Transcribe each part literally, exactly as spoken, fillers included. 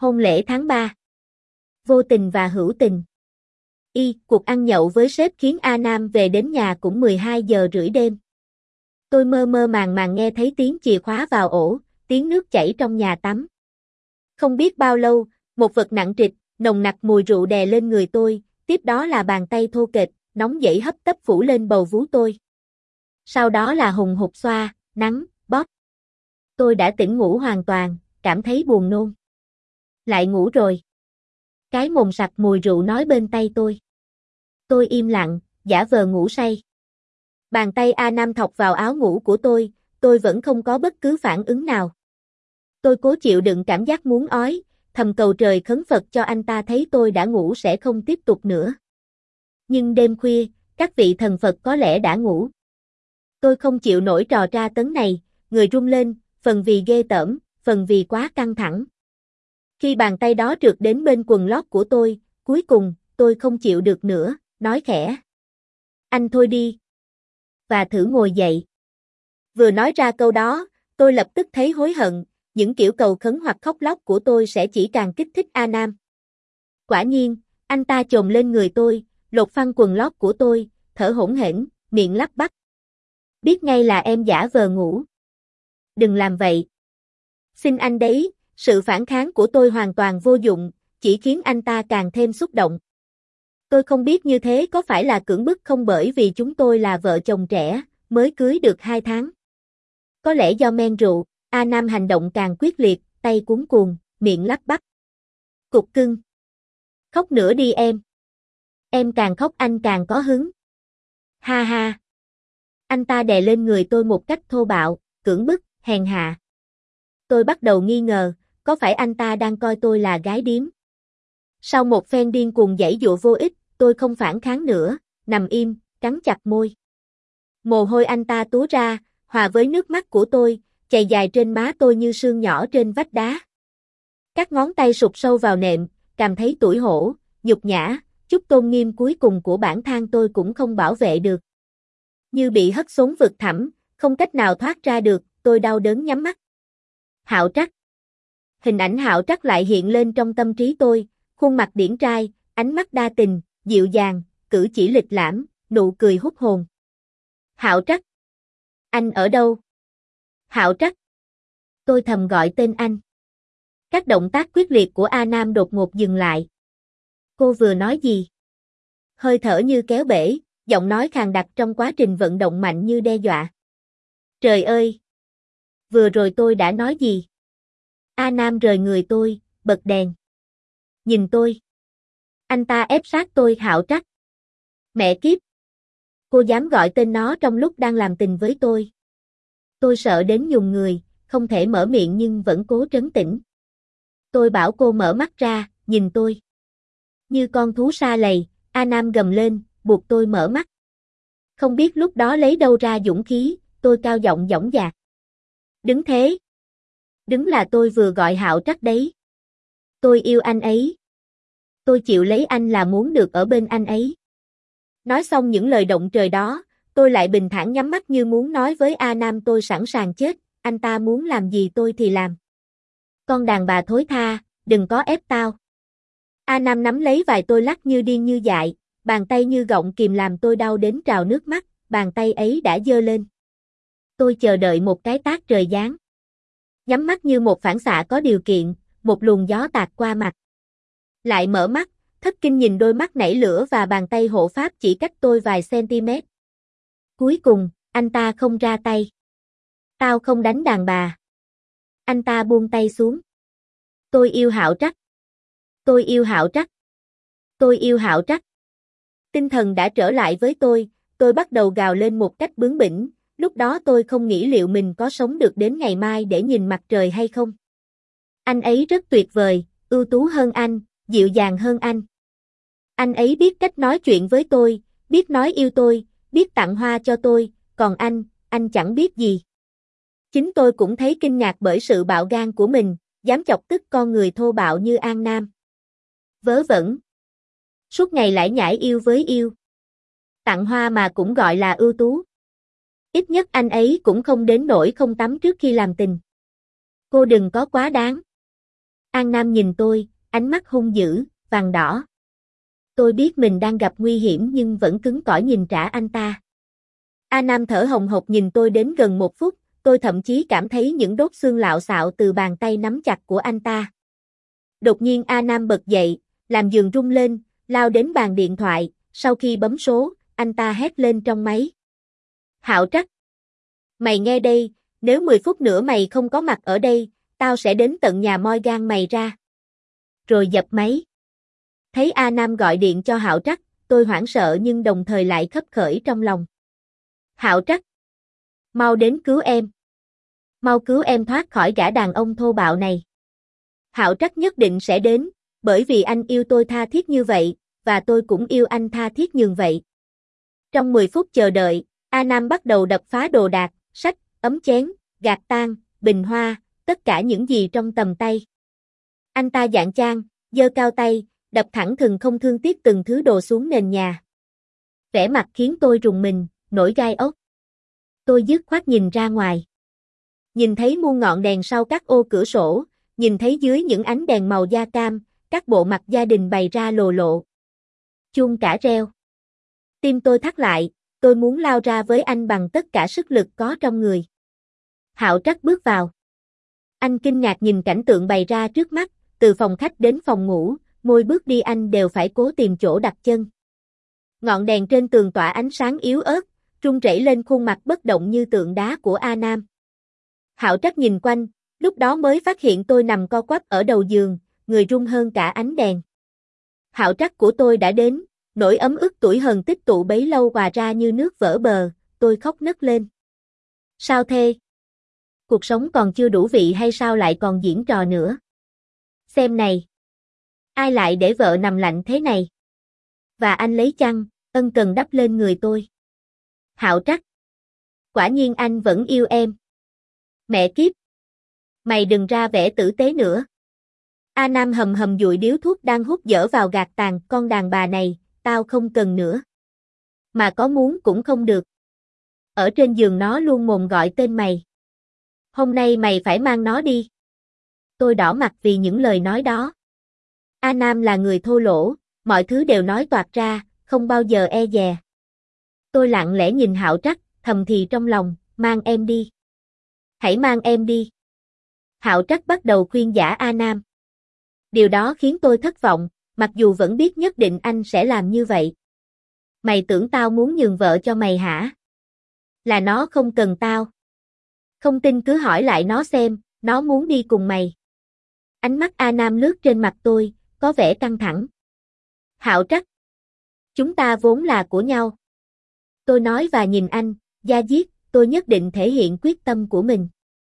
Hôn lễ tháng ba. Vô tình và hữu tình. Y, cuộc ăn nhậu với sếp khiến A Nam về đến nhà cũng mười hai giờ rưỡi đêm. Tôi mơ mơ màng màng nghe thấy tiếng chìa khóa vào ổ, tiếng nước chảy trong nhà tắm. Không biết bao lâu, một vật nặng trịch, nồng nặc mùi rượu đè lên người tôi, tiếp đó là bàn tay thô kệch, nóng dẫy hấp tấp phủ lên bầu vú tôi. Sau đó là hùng hục xoa, nắn, bóp. Tôi đã tỉnh ngủ hoàn toàn, cảm thấy buồn nôn. Lại ngủ rồi. Cái mồm sặc mùi rượu nói bên tay tôi. Tôi im lặng, giả vờ ngủ say. Bàn tay A Nam thọc vào áo ngủ của tôi, tôi vẫn không có bất cứ phản ứng nào. Tôi cố chịu đựng cảm giác muốn ói, thầm cầu trời khấn Phật cho anh ta thấy tôi đã ngủ sẽ không tiếp tục nữa. Nhưng đêm khuya, các vị thần Phật có lẽ đã ngủ. Tôi không chịu nổi trò tra tấn này, người run lên, phần vì ghê tởm, phần vì quá căng thẳng. Khi bàn tay đó trượt đến bên quần lót của tôi, cuối cùng, tôi không chịu được nữa, nói khẽ. Anh thôi đi. Và thử ngồi dậy. Vừa nói ra câu đó, tôi lập tức thấy hối hận, những kiểu cầu khấn hoặc khóc lóc của tôi sẽ chỉ càng kích thích A Nam. Quả nhiên, anh ta chồm lên người tôi, lột phăng quần lót của tôi, thở hổn hển, miệng lắp bắp. Biết ngay là em giả vờ ngủ. Đừng làm vậy. Xin anh đấy, sự phản kháng của tôi hoàn toàn vô dụng, chỉ khiến anh ta càng thêm xúc động. Tôi không biết như thế có phải là cưỡng bức không bởi vì chúng tôi là vợ chồng trẻ, mới cưới được hai tháng. Có lẽ do men rượu, A Nam hành động càng quyết liệt, tay cuống cuồng, miệng lắp bắp. Cục cưng. Khóc nữa đi em. Em càng khóc anh càng có hứng. Ha ha. Anh ta đè lên người tôi một cách thô bạo, cưỡng bức, hèn hạ. Tôi bắt đầu nghi ngờ, có phải anh ta đang coi tôi là gái điếm? Sau một phen điên cuồng giãy giụa vô ích, tôi không phản kháng nữa, nằm im, cắn chặt môi. Mồ hôi anh ta túa ra, hòa với nước mắt của tôi, chảy dài trên má tôi như sương nhỏ trên vách đá. Các ngón tay sụt sâu vào nệm, cảm thấy tủi hổ, nhục nhã, chút tôn nghiêm cuối cùng của bản thân tôi cũng không bảo vệ được. Như bị hất xuống vực thẳm, không cách nào thoát ra được, tôi đau đớn nhắm mắt. Hạo Trắc. Hình ảnh Hạo Trắc lại hiện lên trong tâm trí tôi, khuôn mặt điển trai, ánh mắt đa tình, dịu dàng, cử chỉ lịch lãm, nụ cười hút hồn. Hạo Trắc. Anh ở đâu? Hạo Trắc. Tôi thầm gọi tên anh. Các động tác quyết liệt của A Nam đột ngột dừng lại. Cô vừa nói gì? Hơi thở như kéo bể, giọng nói khàn đặc trong quá trình vận động mạnh như đe dọa. Trời ơi! Vừa rồi tôi đã nói gì? A Nam rời người tôi, bật đèn. Nhìn tôi. Anh ta ép sát tôi. Hạo Trắc. Mẹ kiếp! Cô dám gọi tên nó trong lúc đang làm tình với tôi. Tôi sợ đến nhùng người, không thể mở miệng nhưng vẫn cố trấn tĩnh. Tôi bảo cô mở mắt ra, nhìn tôi. Như con thú sa lầy, A Nam gầm lên, buộc tôi mở mắt. Không biết lúc đó lấy đâu ra dũng khí, tôi cao giọng dõng dạc. Đứng thế. Đứng là tôi vừa gọi Hạo Trắc đấy. Tôi yêu anh ấy. Tôi chịu lấy anh là muốn được ở bên anh ấy. Nói xong những lời động trời đó, tôi lại bình thản nhắm mắt như muốn nói với A Nam tôi sẵn sàng chết, anh ta muốn làm gì tôi thì làm. Con đàn bà thối tha, đừng có ép tao. A Nam nắm lấy vai tôi lắc như điên như dại, bàn tay như gọng kìm làm tôi đau đến trào nước mắt, bàn tay ấy đã giơ lên. Tôi chờ đợi một cái tát trời giáng. Nhắm mắt như một phản xạ có điều kiện, một luồng gió tạt qua mặt. Lại mở mắt, thất kinh nhìn đôi mắt nảy lửa và bàn tay hộ pháp chỉ cách tôi vài cm. Cuối cùng, anh ta không ra tay. Tao không đánh đàn bà. Anh ta buông tay xuống. Tôi yêu Hạo Trắc. Tôi yêu Hạo Trắc. Tôi yêu Hạo Trắc. Tinh thần đã trở lại với tôi, tôi bắt đầu gào lên một cách bướng bỉnh, lúc đó tôi không nghĩ liệu mình có sống được đến ngày mai để nhìn mặt trời hay không. Anh ấy rất tuyệt vời, ưu tú hơn anh, dịu dàng hơn anh. Anh ấy biết cách nói chuyện với tôi, biết nói yêu tôi, biết tặng hoa cho tôi, còn anh, anh chẳng biết gì. Chính tôi cũng thấy kinh ngạc bởi sự bạo gan của mình, dám chọc tức con người thô bạo như An Nam. Vớ vẩn. Suốt ngày lải nhải yêu với yêu. Tặng hoa mà cũng gọi là ưu tú. Ít nhất anh ấy cũng không đến nỗi không tắm trước khi làm tình. Cô đừng có quá đáng. An Nam nhìn tôi, ánh mắt hung dữ, vàng đỏ. Tôi biết mình đang gặp nguy hiểm nhưng vẫn cứng cỏi nhìn trả anh ta. An Nam thở hồng hộc nhìn tôi đến gần một phút, tôi thậm chí cảm thấy những đốt xương lạo xạo từ bàn tay nắm chặt của anh ta. Đột nhiên An Nam bật dậy, làm giường rung lên, lao đến bàn điện thoại, sau khi bấm số, anh ta hét lên trong máy. Hạo Trắc! Mày nghe đây, nếu mười phút nữa mày không có mặt ở đây, tao sẽ đến tận nhà moi gan mày ra. Rồi dập máy. Thấy A Nam gọi điện cho Hạo Trắc, tôi hoảng sợ nhưng đồng thời lại khấp khởi trong lòng. Hạo Trắc! Mau đến cứu em. Mau cứu em thoát khỏi gã đàn ông thô bạo này. Hạo Trắc nhất định sẽ đến, bởi vì anh yêu tôi tha thiết như vậy, và tôi cũng yêu anh tha thiết như vậy. Trong mười phút chờ đợi, A Nam bắt đầu đập phá đồ đạc, sách, ấm chén, gạt tang, bình hoa, tất cả những gì trong tầm tay. Anh ta dạn chan, giơ cao tay, đập thẳng thừng không thương tiếc từng thứ đồ xuống nền nhà. Vẻ mặt khiến tôi rùng mình, nổi gai ốc. Tôi dứt khoát nhìn ra ngoài. Nhìn thấy muôn ngọn đèn sau các ô cửa sổ, nhìn thấy dưới những ánh đèn màu da cam, các bộ mặt gia đình bày ra lồ lộ. Chuông cả reo. Tim tôi thắt lại, tôi muốn lao ra với anh bằng tất cả sức lực có trong người. Hạo Trắc bước vào. Anh kinh ngạc nhìn cảnh tượng bày ra trước mắt, từ phòng khách đến phòng ngủ, mỗi bước đi anh đều phải cố tìm chỗ đặt chân. Ngọn đèn trên tường tỏa ánh sáng yếu ớt, rung rẩy lên khuôn mặt bất động như tượng đá của A Nam. Hạo Trắc nhìn quanh, lúc đó mới phát hiện tôi nằm co quắp ở đầu giường, người run hơn cả ánh đèn. Hạo Trắc của tôi đã đến, nỗi ấm ức tủi hờn tích tụ bấy lâu hòa ra như nước vỡ bờ, tôi khóc nấc lên. Sao thế? Cuộc sống còn chưa đủ vị hay sao lại còn diễn trò nữa? Xem này! Ai lại để vợ nằm lạnh thế này? Và anh lấy chăn, ân cần đắp lên người tôi. Hạo Trắc! Quả nhiên anh vẫn yêu em. Mẹ kiếp! Mày đừng ra vẻ tử tế nữa. A Nam hầm hầm dụi điếu thuốc đang hút dở vào gạt tàn, con đàn bà này, tao không cần nữa. Mà có muốn cũng không được. Ở trên giường nó luôn mồm gọi tên mày. Hôm nay mày phải mang nó đi. Tôi đỏ mặt vì những lời nói đó. A Nam là người thô lỗ, mọi thứ đều nói toạc ra, không bao giờ e dè. Tôi lặng lẽ nhìn Hạo Trắc, thầm thì trong lòng, mang em đi. Hãy mang em đi. Hạo Trắc bắt đầu khuyên giải A Nam. Điều đó khiến tôi thất vọng, mặc dù vẫn biết nhất định anh sẽ làm như vậy. Mày tưởng tao muốn nhường vợ cho mày hả? Là nó không cần tao. Không tin cứ hỏi lại nó xem, nó muốn đi cùng mày. Ánh mắt A Nam lướt trên mặt tôi, có vẻ căng thẳng. Hạo Trắc! Chúng ta vốn là của nhau. Tôi nói và nhìn anh, da diết, tôi nhất định thể hiện quyết tâm của mình.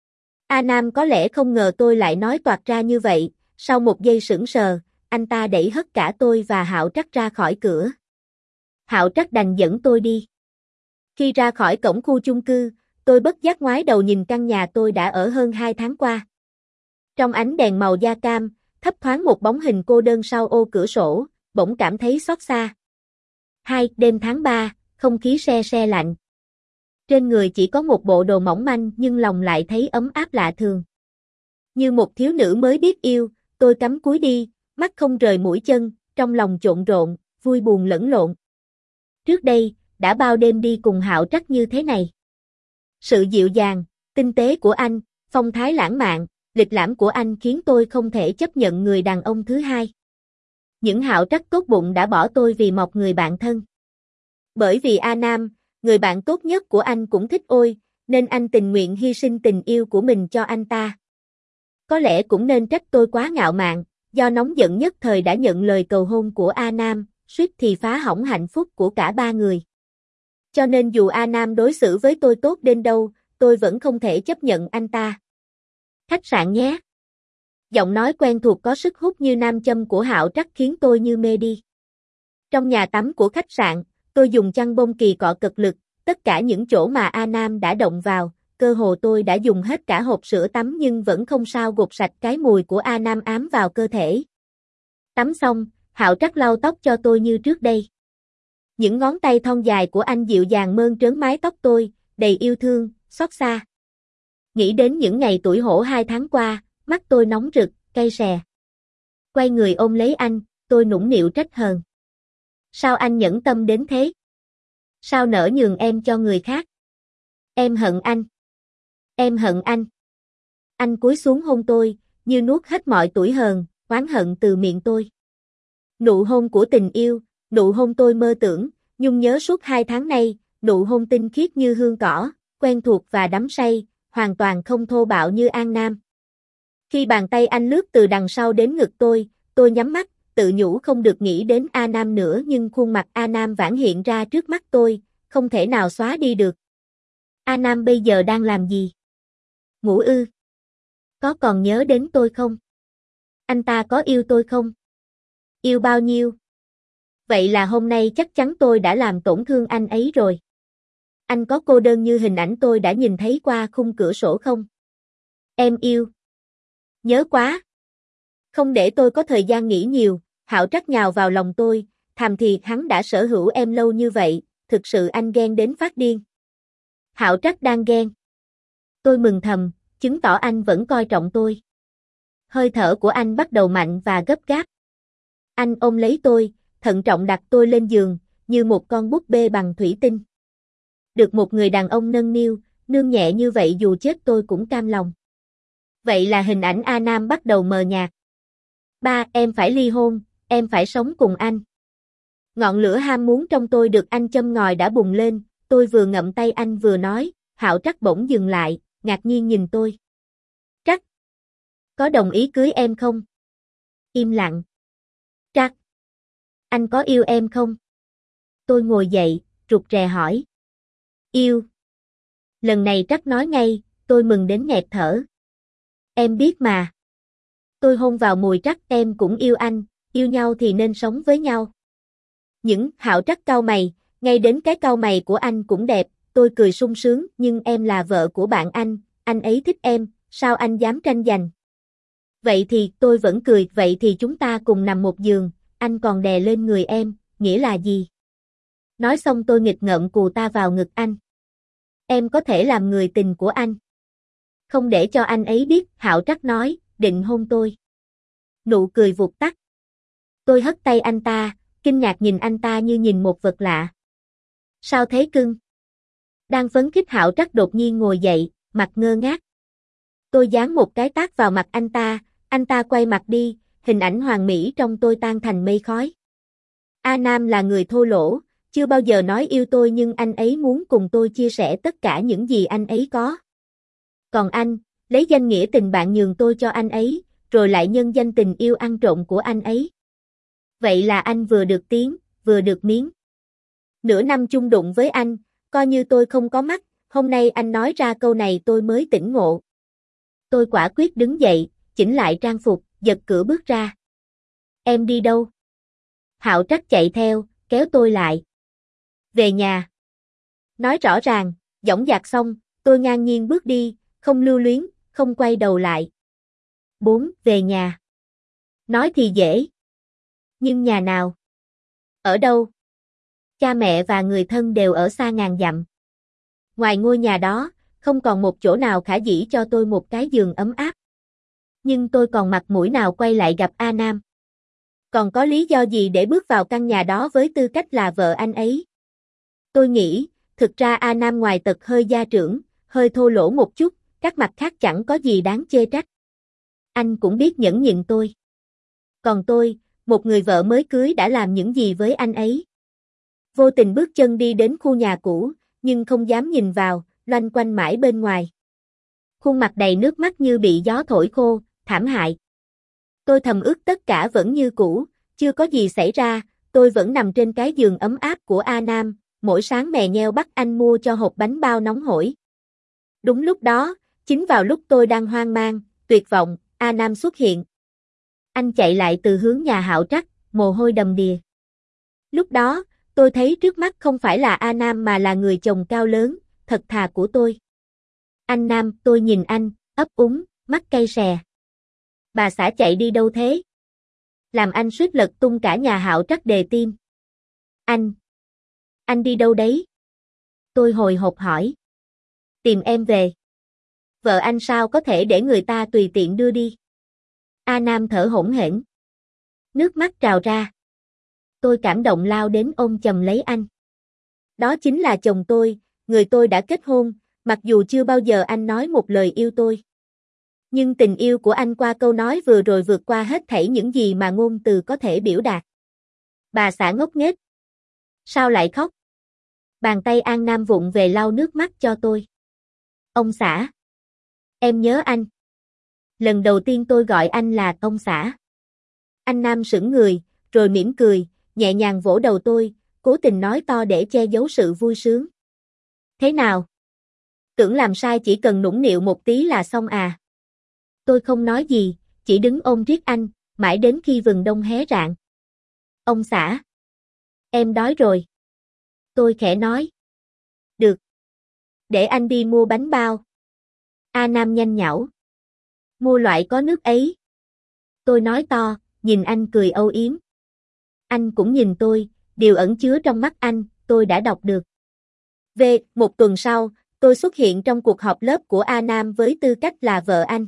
A Nam có lẽ không ngờ tôi lại nói toạc ra như vậy, sau một giây sững sờ, anh ta đẩy hất cả tôi và Hạo Trắc ra khỏi cửa. Hạo Trắc đành dẫn tôi đi. Khi ra khỏi cổng khu chung cư, tôi bất giác ngoái đầu nhìn căn nhà tôi đã ở hơn hai tháng qua. Trong ánh đèn màu da cam, thấp thoáng một bóng hình cô đơn sau ô cửa sổ, bỗng cảm thấy xót xa. Hai, đêm tháng ba, không khí se se lạnh. Trên người chỉ có một bộ đồ mỏng manh nhưng lòng lại thấy ấm áp lạ thường. Như một thiếu nữ mới biết yêu, tôi cắm cúi đi, mắt không rời mũi chân, trong lòng trộn rộn, vui buồn lẫn lộn. Trước đây, đã bao đêm đi cùng Hạo Trắc như thế này. Sự dịu dàng, tinh tế của anh, phong thái lãng mạn, lịch lãm của anh khiến tôi không thể chấp nhận người đàn ông thứ hai. Những Hạo Trắc tốt bụng đã bỏ tôi vì một người bạn thân. Bởi vì A Nam, người bạn tốt nhất của anh cũng thích ôi, nên anh tình nguyện hy sinh tình yêu của mình cho anh ta. Có lẽ cũng nên trách tôi quá ngạo mạn, do nóng giận nhất thời đã nhận lời cầu hôn của A Nam, suýt thì phá hỏng hạnh phúc của cả ba người. Cho nên dù A Nam đối xử với tôi tốt đến đâu, tôi vẫn không thể chấp nhận anh ta. Khách sạn nhé. Giọng nói quen thuộc có sức hút như nam châm của Hạo Trắc khiến tôi như mê đi. Trong nhà tắm của khách sạn, tôi dùng chăn bông kỳ cọ cực lực, tất cả những chỗ mà A Nam đã động vào, cơ hồ tôi đã dùng hết cả hộp sữa tắm nhưng vẫn không sao gột sạch cái mùi của A Nam ám vào cơ thể. Tắm xong, Hạo Trắc lau tóc cho tôi như trước đây. Những ngón tay thon dài của anh dịu dàng mơn trớn mái tóc tôi, đầy yêu thương, xót xa. Nghĩ đến những ngày tủi hổ hai tháng qua, mắt tôi nóng rực, cay xè. Quay người ôm lấy anh, tôi nũng nịu trách hờn. Sao anh nhẫn tâm đến thế? Sao nỡ nhường em cho người khác? Em hận anh. Em hận anh. Anh cúi xuống hôn tôi, như nuốt hết mọi tủi hờn, oán hận từ miệng tôi. Nụ hôn của tình yêu, nụ hôn tôi mơ tưởng, nhung nhớ suốt hai tháng nay, nụ hôn tinh khiết như hương cỏ, quen thuộc và đắm say, hoàn toàn không thô bạo như An Nam. Khi bàn tay anh lướt từ đằng sau đến ngực tôi, tôi nhắm mắt, tự nhủ không được nghĩ đến A Nam nữa, nhưng khuôn mặt A Nam vãn hiện ra trước mắt tôi, không thể nào xóa đi được. A Nam bây giờ đang làm gì? Ngủ ư? Có còn nhớ đến tôi không? Anh ta có yêu tôi không? Yêu bao nhiêu? Vậy là hôm nay chắc chắn tôi đã làm tổn thương anh ấy rồi. Anh có cô đơn như hình ảnh tôi đã nhìn thấy qua khung cửa sổ không? Em yêu. Nhớ quá. Không để tôi có thời gian nghĩ nhiều, Hạo Trắc nhào vào lòng tôi, thầm thì hắn đã sở hữu em lâu như vậy, thực sự anh ghen đến phát điên. Hạo Trắc đang ghen. Tôi mừng thầm, chứng tỏ anh vẫn coi trọng tôi. Hơi thở của anh bắt đầu mạnh và gấp gáp. Anh ôm lấy tôi, thận trọng đặt tôi lên giường, như một con búp bê bằng thủy tinh. Được một người đàn ông nâng niu, nương nhẹ như vậy dù chết tôi cũng cam lòng. Vậy là hình ảnh A Nam bắt đầu mờ nhạt. Ba, em phải ly hôn, em phải sống cùng anh. Ngọn lửa ham muốn trong tôi được anh châm ngòi đã bùng lên, tôi vừa ngậm tay anh vừa nói, Hạo Trắc bỗng dừng lại, ngạc nhiên nhìn tôi. Trắc, có đồng ý cưới em không? Im lặng. Trắc, anh có yêu em không? Tôi ngồi dậy, rụt rè hỏi. Yêu. Lần này Trắc nói ngay, tôi mừng đến nghẹt thở. Em biết mà. Tôi hôn vào mùi Trắc, em cũng yêu anh, yêu nhau thì nên sống với nhau. Những Hạo Trắc cau mày, ngay đến cái cau mày của anh cũng đẹp, tôi cười sung sướng, nhưng em là vợ của bạn anh, anh ấy thích em, sao anh dám tranh giành? Vậy thì, tôi vẫn cười, vậy thì chúng ta cùng nằm một giường, anh còn đè lên người em, nghĩa là gì? Nói xong tôi nghịch ngợm cù ta vào ngực anh. Em có thể làm người tình của anh. Không để cho anh ấy biết, Hạo Trắc nói, định hôn tôi. Nụ cười vụt tắt. Tôi hất tay anh ta, kinh ngạc nhìn anh ta như nhìn một vật lạ. Sao thế cưng? Đang phấn khích Hạo Trắc đột nhiên ngồi dậy, mặt ngơ ngác. Tôi giáng một cái tát vào mặt anh ta, anh ta quay mặt đi, hình ảnh hoàn mỹ trong tôi tan thành mây khói. A Nam là người thô lỗ, chưa bao giờ nói yêu tôi nhưng anh ấy muốn cùng tôi chia sẻ tất cả những gì anh ấy có. Còn anh, lấy danh nghĩa tình bạn nhường tôi cho anh ấy, rồi lại nhân danh tình yêu ăn trộm của anh ấy. Vậy là anh vừa được tiếng, vừa được miếng. Nửa năm chung đụng với anh, coi như tôi không có mắt, hôm nay anh nói ra câu này tôi mới tỉnh ngộ. Tôi quả quyết đứng dậy, chỉnh lại trang phục, giật cửa bước ra. Em đi đâu? Hạo Trắc chạy theo, kéo tôi lại. Về nhà. Nói rõ ràng, dõng dạc xong, tôi ngang nhiên bước đi, không lưu luyến, không quay đầu lại. Bốn, về nhà. Nói thì dễ. Nhưng nhà nào? Ở đâu? Cha mẹ và người thân đều ở xa ngàn dặm. Ngoài ngôi nhà đó, không còn một chỗ nào khả dĩ cho tôi một cái giường ấm áp. Nhưng tôi còn mặt mũi nào quay lại gặp A Nam? Còn có lý do gì để bước vào căn nhà đó với tư cách là vợ anh ấy? Tôi nghĩ, thực ra A Nam ngoài tật hơi gia trưởng, hơi thô lỗ một chút, các mặt khác chẳng có gì đáng chê trách. Anh cũng biết nhẫn nhịn tôi. Còn tôi, một người vợ mới cưới đã làm những gì với anh ấy? Vô tình bước chân đi đến khu nhà cũ, nhưng không dám nhìn vào, loanh quanh mãi bên ngoài. Khuôn mặt đầy nước mắt như bị gió thổi khô, thảm hại. Tôi thầm ước tất cả vẫn như cũ, chưa có gì xảy ra, tôi vẫn nằm trên cái giường ấm áp của A Nam, mỗi sáng mè nheo bắt anh mua cho hộp bánh bao nóng hổi. Đúng lúc đó, chính vào lúc tôi đang hoang mang, tuyệt vọng, A Nam xuất hiện. Anh chạy lại từ hướng nhà Hạo Trắc, mồ hôi đầm đìa. Lúc đó, tôi thấy trước mắt không phải là A Nam mà là người chồng cao lớn, thật thà của tôi. Anh Nam, tôi nhìn anh, ấp úng, mắt cay xè. Bà xã chạy đi đâu thế? Làm anh suýt lật tung cả nhà Hạo Trắc đề tim. Anh. Anh đi đâu đấy? Tôi hồi hộp hỏi. Tìm em về. Vợ anh sao có thể để người ta tùy tiện đưa đi? A Nam thở hổn hển. Nước mắt trào ra. Tôi cảm động lao đến ôm chầm lấy anh. Đó chính là chồng tôi, người tôi đã kết hôn, mặc dù chưa bao giờ anh nói một lời yêu tôi. Nhưng tình yêu của anh qua câu nói vừa rồi vượt qua hết thảy những gì mà ngôn từ có thể biểu đạt. Bà xã ngốc nghếch. Sao lại khóc? Bàn tay An Nam vụng về lau nước mắt cho tôi. Ông xã. Em nhớ anh. Lần đầu tiên tôi gọi anh là ông xã. Anh Nam sững người, rồi mỉm cười, nhẹ nhàng vỗ đầu tôi, cố tình nói to để che giấu sự vui sướng. Thế nào? Tưởng làm sai chỉ cần nũng nịu một tí là xong à? Tôi không nói gì, chỉ đứng ôm riết anh, mãi đến khi vừng đông hé rạng. Ông xã. Em đói rồi. Tôi khẽ nói. Được. Để anh đi mua bánh bao. A Nam nhanh nhảu. Mua loại có nước ấy. Tôi nói to, nhìn anh cười âu yếm. Anh cũng nhìn tôi, điều ẩn chứa trong mắt anh, tôi đã đọc được. Về, một tuần sau, tôi xuất hiện trong cuộc họp lớp của A Nam với tư cách là vợ anh.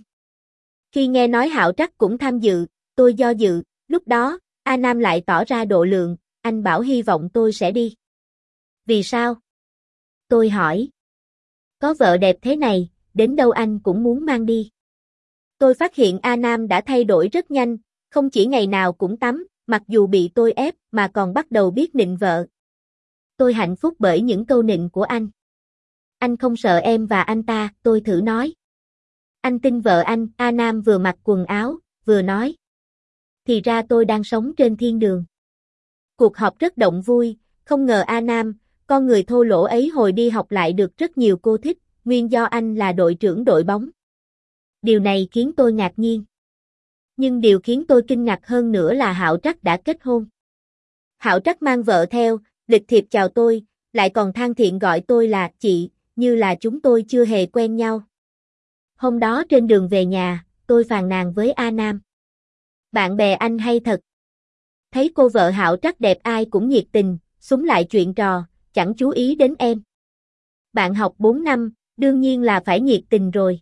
Khi nghe nói Hạo Trắc cũng tham dự, tôi do dự, lúc đó, A Nam lại tỏ ra độ lượng, anh bảo hy vọng tôi sẽ đi. Vì sao? Tôi hỏi. Có vợ đẹp thế này, đến đâu anh cũng muốn mang đi. Tôi phát hiện A Nam đã thay đổi rất nhanh, không chỉ ngày nào cũng tắm, mặc dù bị tôi ép mà còn bắt đầu biết nịnh vợ. Tôi hạnh phúc bởi những câu nịnh của anh. Anh không sợ em và anh ta, tôi thử nói. Anh tin vợ anh, A Nam vừa mặc quần áo, vừa nói. Thì ra tôi đang sống trên thiên đường. Cuộc họp rất động vui, không ngờ A Nam, con người thô lỗ ấy hồi đi học lại được rất nhiều cô thích, nguyên do anh là đội trưởng đội bóng. Điều này khiến tôi ngạc nhiên. Nhưng điều khiến tôi kinh ngạc hơn nữa là Hạo Trắc đã kết hôn. Hạo Trắc mang vợ theo, lịch thiệp chào tôi, lại còn than thiện gọi tôi là chị, như là chúng tôi chưa hề quen nhau. Hôm đó trên đường về nhà, tôi phàn nàn với A Nam. Bạn bè anh hay thật. Thấy cô vợ Hạo Trắc đẹp ai cũng nhiệt tình, xúm lại chuyện trò, chẳng chú ý đến em. Bạn học bốn năm, đương nhiên là phải nhiệt tình rồi.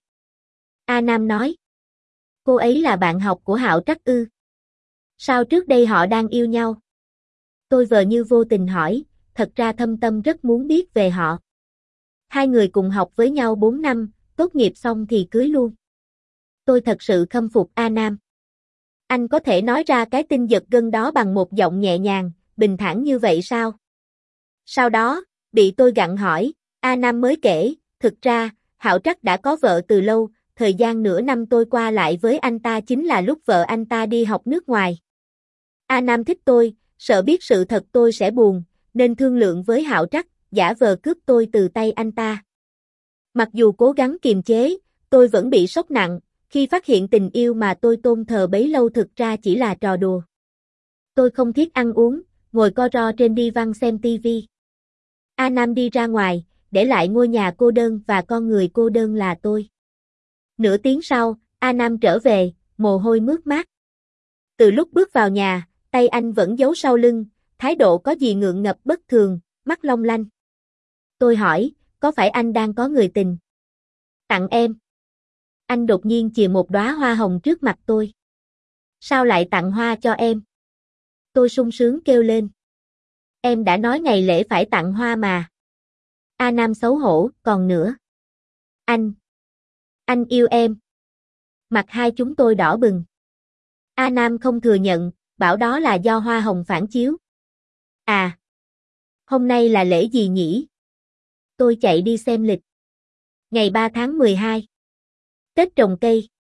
A Nam nói. Cô ấy là bạn học của Hạo Trắc ư? Sao trước đây họ đang yêu nhau? Tôi vờ như vô tình hỏi, thật ra thâm tâm rất muốn biết về họ. Hai người cùng học với nhau bốn năm, tốt nghiệp xong thì cưới luôn. Tôi thật sự khâm phục A Nam. Anh có thể nói ra cái tin giật gân đó bằng một giọng nhẹ nhàng, bình thản như vậy sao? Sau đó, bị tôi gặng hỏi, A Nam mới kể, thực ra, Hạo Trắc đã có vợ từ lâu, thời gian nửa năm tôi qua lại với anh ta chính là lúc vợ anh ta đi học nước ngoài. A Nam thích tôi, sợ biết sự thật tôi sẽ buồn, nên thương lượng với Hạo Trắc, giả vờ cướp tôi từ tay anh ta. Mặc dù cố gắng kiềm chế, tôi vẫn bị sốc nặng, khi phát hiện tình yêu mà tôi tôn thờ bấy lâu thực ra chỉ là trò đùa. Tôi không thiết ăn uống, ngồi co ro trên đi văn xem tivi. A Nam đi ra ngoài, để lại ngôi nhà cô đơn và con người cô đơn là tôi. Nửa tiếng sau, A Nam trở về, mồ hôi mướt mát. Từ lúc bước vào nhà, tay anh vẫn giấu sau lưng, thái độ có gì ngượng ngập bất thường, mắt long lanh. Tôi hỏi, có phải anh đang có người tình? Tặng em. Anh đột nhiên chìa một đóa hoa hồng trước mặt tôi. Sao lại tặng hoa cho em? Tôi sung sướng kêu lên. Em đã nói ngày lễ phải tặng hoa mà. A Nam xấu hổ, còn nữa. Anh. Anh yêu em. Mặt hai chúng tôi đỏ bừng. A Nam không thừa nhận, bảo đó là do hoa hồng phản chiếu. À. Hôm nay là lễ gì nhỉ? Tôi chạy đi xem lịch. Ngày ba tháng mười hai. Tết trồng cây.